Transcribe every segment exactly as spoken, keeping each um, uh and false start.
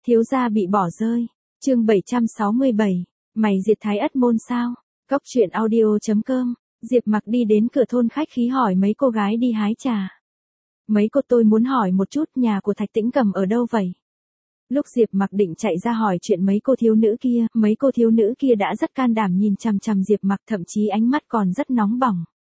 Thiếu gia bị bỏ rơi. Chương bảy trăm sáu mươi bảy. Mày diệt Thái Ất môn sao? Cốc truyện audio chấm com. Diệp Mặc đi đến cửa thôn khách khí hỏi mấy cô gái đi hái trà. Mấy cô tôi muốn hỏi một chút nhà của Thạch Tĩnh Cầm ở đâu vậy? Lúc Diệp Mặc định chạy ra hỏi chuyện mấy cô thiếu nữ kia, mấy cô thiếu nữ kia đã rất can đảm nhìn chằm chằm Diệp Mặc, thậm chí ánh mắt còn rất nóng bỏng.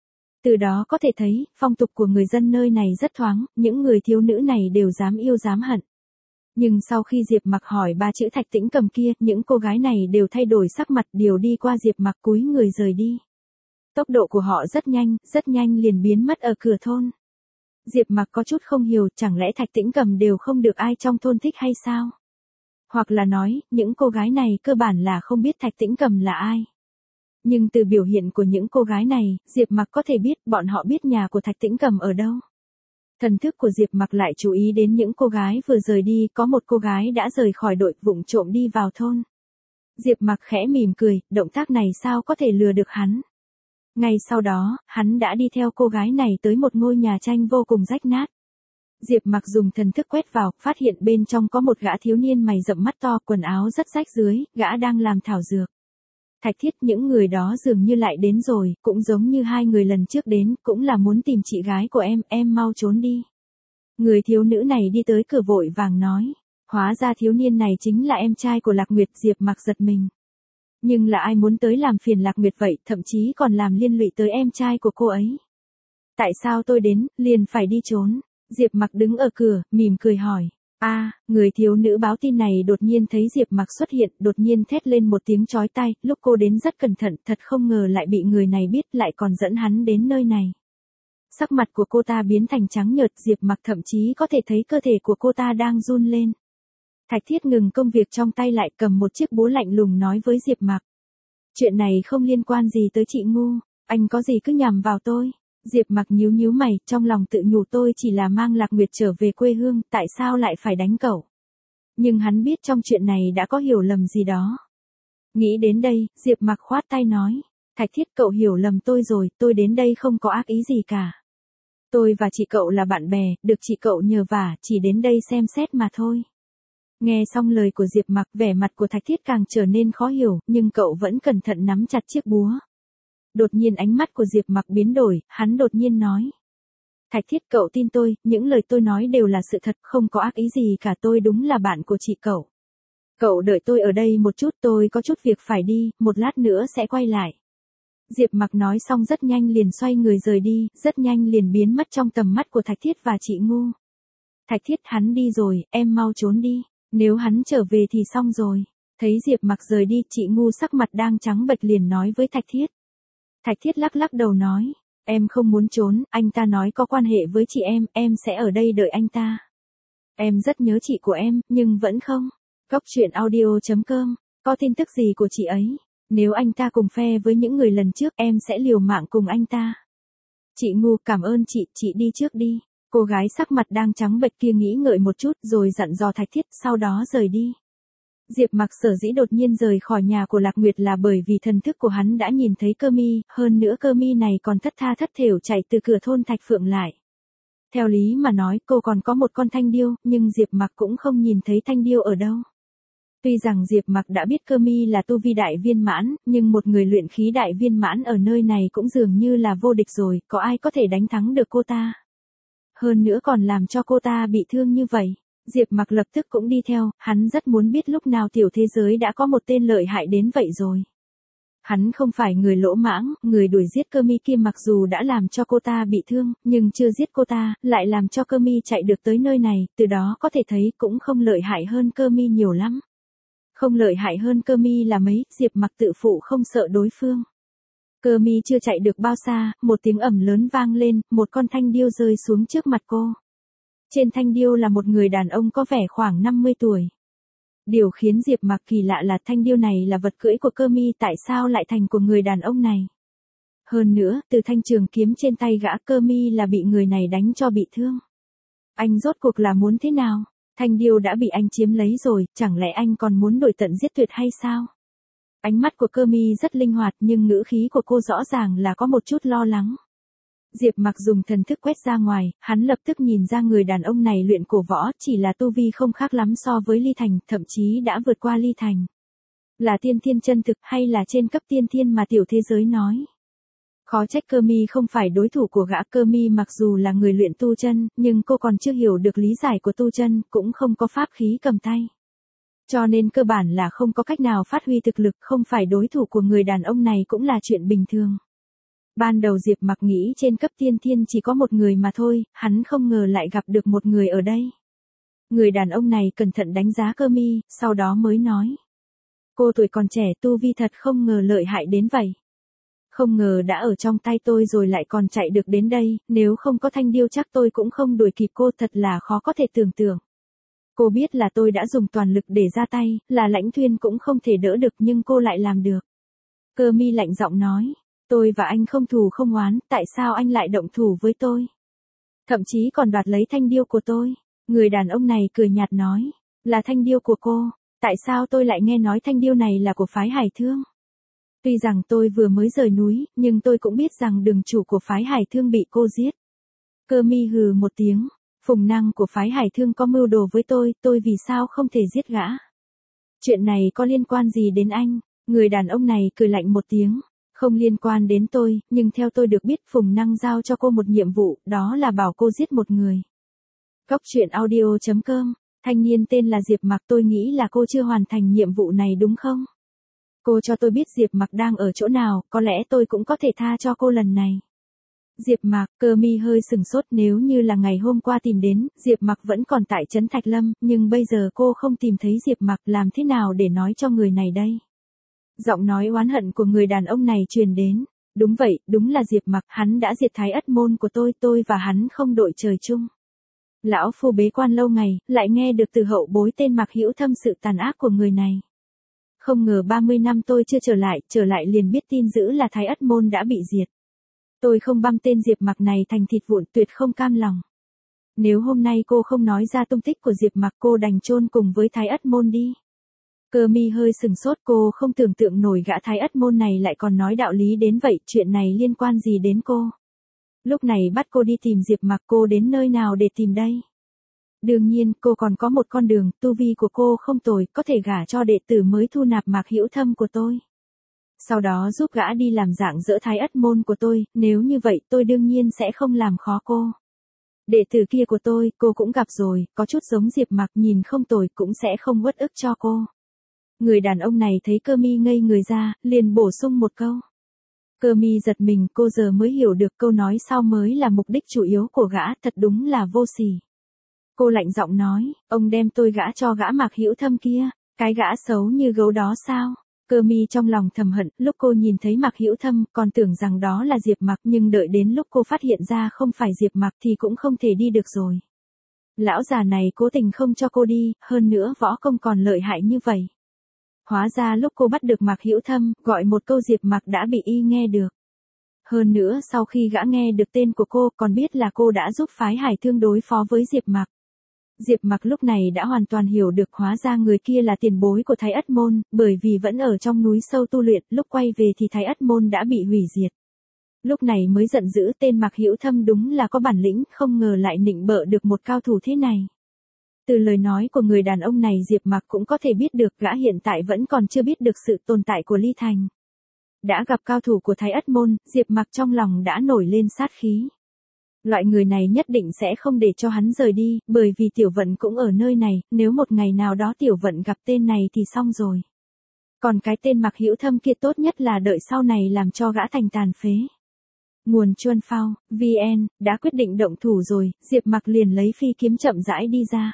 Từ đó có thể thấy, phong tục của người dân nơi này rất thoáng, những người thiếu nữ này đều dám yêu dám hận. Nhưng sau khi Diệp Mặc hỏi ba chữ Thạch Tĩnh Cầm kia, những cô gái này đều thay đổi sắc mặt, đều đi qua Diệp Mặc cúi người rời đi. Tốc độ của họ rất nhanh, rất nhanh liền biến mất ở cửa thôn. Diệp Mặc có chút không hiểu, chẳng lẽ Thạch Tĩnh Cầm đều không được ai trong thôn thích hay sao? Hoặc là nói, những cô gái này cơ bản là không biết Thạch Tĩnh Cầm là ai. Nhưng từ biểu hiện của những cô gái này, Diệp Mặc có thể biết bọn họ biết nhà của Thạch Tĩnh Cầm ở đâu. Thần thức của Diệp Mặc lại chú ý đến những cô gái vừa rời đi, có một cô gái đã rời khỏi đội vụng trộm đi vào thôn. Diệp Mặc khẽ mỉm cười, động tác này sao có thể lừa được hắn. Ngay sau đó, hắn đã đi theo cô gái này tới một ngôi nhà tranh vô cùng rách nát. Diệp Mặc dùng thần thức quét vào, phát hiện bên trong có một gã thiếu niên mày rậm mắt to, quần áo rất rách rưới, gã đang làm thảo dược. Thạch Thiết, những người đó dường như lại đến rồi, cũng giống như hai người lần trước đến, cũng là muốn tìm chị gái của em, em mau trốn đi. Người thiếu nữ này đi tới cửa vội vàng nói, hóa ra thiếu niên này chính là em trai của Lạc Nguyệt. Diệp Mặc giật mình. Nhưng là ai muốn tới làm phiền Lạc Nguyệt vậy, thậm chí còn làm liên lụy tới em trai của cô ấy. Tại sao tôi đến, liền phải đi trốn? Diệp Mặc đứng ở cửa, mỉm cười hỏi. A, à, người thiếu nữ báo tin này đột nhiên thấy Diệp Mặc xuất hiện, đột nhiên thét lên một tiếng chói tai, lúc cô đến rất cẩn thận, thật không ngờ lại bị người này biết, lại còn dẫn hắn đến nơi này. Sắc mặt của cô ta biến thành trắng nhợt, Diệp Mặc thậm chí có thể thấy cơ thể của cô ta đang run lên. Thạch Thiết ngừng công việc trong tay lại, cầm một chiếc búa lạnh lùng nói với Diệp Mặc. Chuyện này không liên quan gì tới chị ngu, anh có gì cứ nhằm vào tôi. Diệp Mặc nhíu nhíu mày, trong lòng tự nhủ tôi chỉ là mang Lạc Nguyệt trở về quê hương, tại sao lại phải đánh cậu? Nhưng hắn biết trong chuyện này đã có hiểu lầm gì đó. Nghĩ đến đây, Diệp Mặc khoát tay nói, Thạch Thiết, cậu hiểu lầm tôi rồi, tôi đến đây không có ác ý gì cả. Tôi và chị cậu là bạn bè, được chị cậu nhờ vả, chỉ đến đây xem xét mà thôi. Nghe xong lời của Diệp Mặc, vẻ mặt của Thạch Thiết càng trở nên khó hiểu, nhưng cậu vẫn cẩn thận nắm chặt chiếc búa. Đột nhiên ánh mắt của Diệp Mặc biến đổi, hắn đột nhiên nói. Thạch Thiết, cậu tin tôi, những lời tôi nói đều là sự thật, không có ác ý gì cả, tôi đúng là bạn của chị cậu. Cậu đợi tôi ở đây một chút, tôi có chút việc phải đi, một lát nữa sẽ quay lại. Diệp Mặc nói xong rất nhanh liền xoay người rời đi, rất nhanh liền biến mất trong tầm mắt của Thạch Thiết và chị ngu. Thạch Thiết, hắn đi rồi, em mau trốn đi, nếu hắn trở về thì xong rồi. Thấy Diệp Mặc rời đi, chị ngu sắc mặt đang trắng bệch liền nói với Thạch Thiết. Thạch Thiết lắc lắc đầu nói, em không muốn trốn, anh ta nói có quan hệ với chị em, em sẽ ở đây đợi anh ta. Em rất nhớ chị của em, nhưng vẫn không. Cốc truyện audio chấm com, có tin tức gì của chị ấy? Nếu anh ta cùng phe với những người lần trước, em sẽ liều mạng cùng anh ta. Chị ngu, cảm ơn chị, chị đi trước đi. Cô gái sắc mặt đang trắng bệch kia nghĩ ngợi một chút rồi dặn dò Thạch Thiết, sau đó rời đi. Diệp Mặc sở dĩ đột nhiên rời khỏi nhà của Lạc Nguyệt là bởi vì thần thức của hắn đã nhìn thấy Cơ Mi, hơn nữa Cơ Mi này còn thất tha thất thểu chạy từ cửa thôn Thạch Phượng lại. Theo lý mà nói, cô còn có một con thanh điêu, nhưng Diệp Mặc cũng không nhìn thấy thanh điêu ở đâu. Tuy rằng Diệp Mặc đã biết Cơ Mi là tu vi đại viên mãn, nhưng một người luyện khí đại viên mãn ở nơi này cũng dường như là vô địch rồi, có ai có thể đánh thắng được cô ta. Hơn nữa còn làm cho cô ta bị thương như vậy. Diệp Mặc lập tức cũng đi theo, hắn rất muốn biết lúc nào tiểu thế giới đã có một tên lợi hại đến vậy rồi. Hắn không phải người lỗ mãng, người đuổi giết Cơ Mi kia mặc dù đã làm cho cô ta bị thương, nhưng chưa giết cô ta, lại làm cho Cơ Mi chạy được tới nơi này, từ đó có thể thấy cũng không lợi hại hơn Cơ Mi nhiều lắm. Không lợi hại hơn Cơ Mi là mấy, Diệp Mặc tự phụ không sợ đối phương. Cơ Mi chưa chạy được bao xa, một tiếng ầm lớn vang lên, một con thanh điêu rơi xuống trước mặt cô. Trên thanh điêu là một người đàn ông có vẻ khoảng năm mươi tuổi. Điều khiến Diệp Mặc kỳ lạ là thanh điêu này là vật cưỡi của Cơ Mi, tại sao lại thành của người đàn ông này? Hơn nữa, từ thanh trường kiếm trên tay gã, Cơ Mi là bị người này đánh cho bị thương. Anh rốt cuộc là muốn thế nào? Thanh điêu đã bị anh chiếm lấy rồi, chẳng lẽ anh còn muốn đuổi tận giết tuyệt hay sao? Ánh mắt của Cơ Mi rất linh hoạt nhưng ngữ khí của cô rõ ràng là có một chút lo lắng. Diệp Mặc dùng thần thức quét ra ngoài, hắn lập tức nhìn ra người đàn ông này luyện cổ võ, chỉ là tu vi không khác lắm so với Ly Thành, thậm chí đã vượt qua Ly Thành. Là tiên thiên chân thực hay là trên cấp tiên thiên mà tiểu thế giới nói. Khó trách Cơ Mi không phải đối thủ của gã. Cơ Mi mặc dù là người luyện tu chân, nhưng cô còn chưa hiểu được lý giải của tu chân, cũng không có pháp khí cầm tay. Cho nên cơ bản là không có cách nào phát huy thực lực, không phải đối thủ của người đàn ông này cũng là chuyện bình thường. Ban đầu Diệp Mặc nghĩ trên cấp tiên thiên chỉ có một người mà thôi, hắn không ngờ lại gặp được một người ở đây. Người đàn ông này cẩn thận đánh giá Cơ Mi, sau đó mới nói. Cô tuổi còn trẻ tu vi thật không ngờ lợi hại đến vậy. Không ngờ đã ở trong tay tôi rồi lại còn chạy được đến đây, nếu không có thanh điêu chắc tôi cũng không đuổi kịp cô, thật là khó có thể tưởng tượng. Cô biết là tôi đã dùng toàn lực để ra tay, là Lãnh Thuyên cũng không thể đỡ được nhưng cô lại làm được. Cơ Mi lạnh giọng nói, tôi và anh không thù không oán, tại sao anh lại động thủ với tôi? Thậm chí còn đoạt lấy thanh điêu của tôi. Người đàn ông này cười nhạt nói, là thanh điêu của cô, tại sao tôi lại nghe nói thanh điêu này là của phái Hải Thương? Tuy rằng tôi vừa mới rời núi, nhưng tôi cũng biết rằng đường chủ của phái Hải Thương bị cô giết. Cơ Mi hừ một tiếng, Phùng Năng của phái Hải Thương có mưu đồ với tôi, tôi vì sao không thể giết gã? Chuyện này có liên quan gì đến anh? Người đàn ông này cười lạnh một tiếng, không liên quan đến tôi, nhưng theo tôi được biết Phùng Năng giao cho cô một nhiệm vụ, đó là bảo cô giết một người. Cóc truyện audio chấm com, thanh niên tên là Diệp Mặc, tôi nghĩ là cô chưa hoàn thành nhiệm vụ này đúng không? Cô cho tôi biết Diệp Mặc đang ở chỗ nào, có lẽ tôi cũng có thể tha cho cô lần này. Diệp Mặc, Cơ Mi hơi sừng sốt, nếu như là ngày hôm qua tìm đến, Diệp Mặc vẫn còn tại trấn Thạch Lâm, nhưng bây giờ cô không tìm thấy Diệp Mặc, làm thế nào để nói cho người này đây? Giọng nói oán hận của người đàn ông này truyền đến. Đúng vậy, đúng là Diệp Mặc, hắn đã diệt Thái Ất môn của tôi, tôi và hắn không đội trời chung. Lão phu bế quan lâu ngày, lại nghe được từ hậu bối tên Mạc Hữu Thâm sự tàn ác của người này. Không ngờ ba mươi năm tôi chưa trở lại, trở lại liền biết tin dữ là Thái Ất môn đã bị diệt. Tôi không băm tên Diệp Mặc này thành thịt vụn, tuyệt không cam lòng. Nếu hôm nay cô không nói ra tung tích của Diệp Mặc, cô đành chôn cùng với Thái Ất môn đi. Cơ Mi hơi sừng sốt, cô không tưởng tượng nổi gã Thái Ất môn này lại còn nói đạo lý đến vậy, chuyện này liên quan gì đến cô? Lúc này bắt cô đi tìm Diệp Mặc, cô đến nơi nào để tìm đây? Đương nhiên, cô còn có một con đường, tu vi của cô không tồi, có thể gả cho đệ tử mới thu nạp Mạc Hữu Thâm của tôi. Sau đó giúp gã đi làm dạng dỡ Thái Ất môn của tôi, nếu như vậy tôi đương nhiên sẽ không làm khó cô. Đệ tử kia của tôi, cô cũng gặp rồi, có chút giống Diệp Mặc, nhìn không tồi, cũng sẽ không uất ức cho cô. Người đàn ông này thấy Cơ Mi ngây người ra, liền bổ sung một câu. Cơ Mi giật mình, cô giờ mới hiểu được câu nói sau mới là mục đích chủ yếu của gã, thật đúng là vô sỉ. Cô lạnh giọng nói, ông đem tôi gã cho gã Mạc Hữu Thâm kia, cái gã xấu như gấu đó sao? Cơ Mi trong lòng thầm hận, lúc cô nhìn thấy Mạc Hữu Thâm, còn tưởng rằng đó là Diệp Mặc, nhưng đợi đến lúc cô phát hiện ra không phải Diệp Mặc thì cũng không thể đi được rồi. Lão già này cố tình không cho cô đi, hơn nữa võ công còn lợi hại như vậy. Hóa ra lúc cô bắt được Mạc Hữu Thâm, gọi một câu Diệp Mặc đã bị y nghe được. Hơn nữa sau khi gã nghe được tên của cô, còn biết là cô đã giúp phái Hải Thương đối phó với Diệp Mặc. Diệp Mặc lúc này đã hoàn toàn hiểu được, hóa ra người kia là tiền bối của Thái Ất môn, bởi vì vẫn ở trong núi sâu tu luyện, lúc quay về thì Thái Ất môn đã bị hủy diệt. Lúc này mới giận dữ, tên Mạc Hữu Thâm đúng là có bản lĩnh, không ngờ lại nịnh bợ được một cao thủ thế này. Từ lời nói của người đàn ông này Diệp Mặc cũng có thể biết được gã hiện tại vẫn còn chưa biết được sự tồn tại của Ly Thành. Đã gặp cao thủ của Thái Ất môn, Diệp Mặc trong lòng đã nổi lên sát khí. Loại người này nhất định sẽ không để cho hắn rời đi, bởi vì Tiểu Vận cũng ở nơi này, nếu một ngày nào đó Tiểu Vận gặp tên này thì xong rồi. Còn cái tên Mạc Hữu Thâm kia tốt nhất là đợi sau này làm cho gã thành tàn phế. Nguồn Chuan Phao, vê en, đã quyết định động thủ rồi, Diệp Mặc liền lấy phi kiếm chậm rãi đi ra.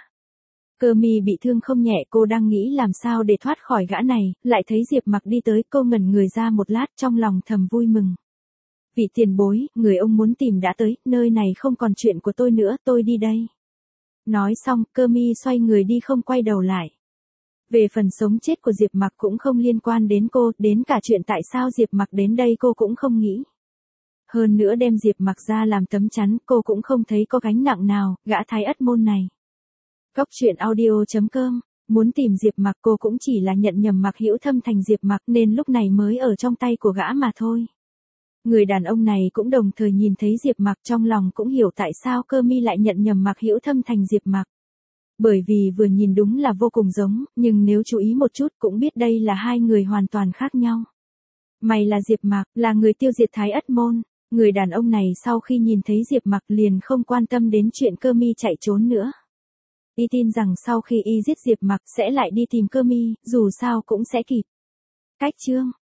Cơ Mi bị thương không nhẹ, cô đang nghĩ làm sao để thoát khỏi gã này, lại thấy Diệp Mặc đi tới, cô ngẩn người ra một lát, trong lòng thầm vui mừng. Vị tiền bối, người ông muốn tìm đã tới, nơi này không còn chuyện của tôi nữa, tôi đi đây. Nói xong, Cơ Mi xoay người đi không quay đầu lại. Về phần sống chết của Diệp Mặc cũng không liên quan đến cô, đến cả chuyện tại sao Diệp Mặc đến đây cô cũng không nghĩ. Hơn nữa đem Diệp Mặc ra làm tấm chắn, cô cũng không thấy có gánh nặng nào, gã Thái Ất môn này. Cóc truyện audio chấm com, muốn tìm Diệp Mặc cô cũng chỉ là nhận nhầm Mạc Hữu Thâm thành Diệp Mặc nên lúc này mới ở trong tay của gã mà thôi. Người đàn ông này cũng đồng thời nhìn thấy Diệp Mặc, trong lòng cũng hiểu tại sao Cơ Mi lại nhận nhầm Mạc Hữu Thâm thành Diệp Mặc. Bởi vì vừa nhìn đúng là vô cùng giống, nhưng nếu chú ý một chút cũng biết đây là hai người hoàn toàn khác nhau. Mày là Diệp Mặc, là người tiêu diệt Thái Ất Môn. Người đàn ông này sau khi nhìn thấy Diệp Mặc liền không quan tâm đến chuyện Cơ Mi chạy trốn nữa. Y tin rằng sau khi y giết Diệp Mặc sẽ lại đi tìm Cơ Mi, dù sao cũng sẽ kịp. Cách chương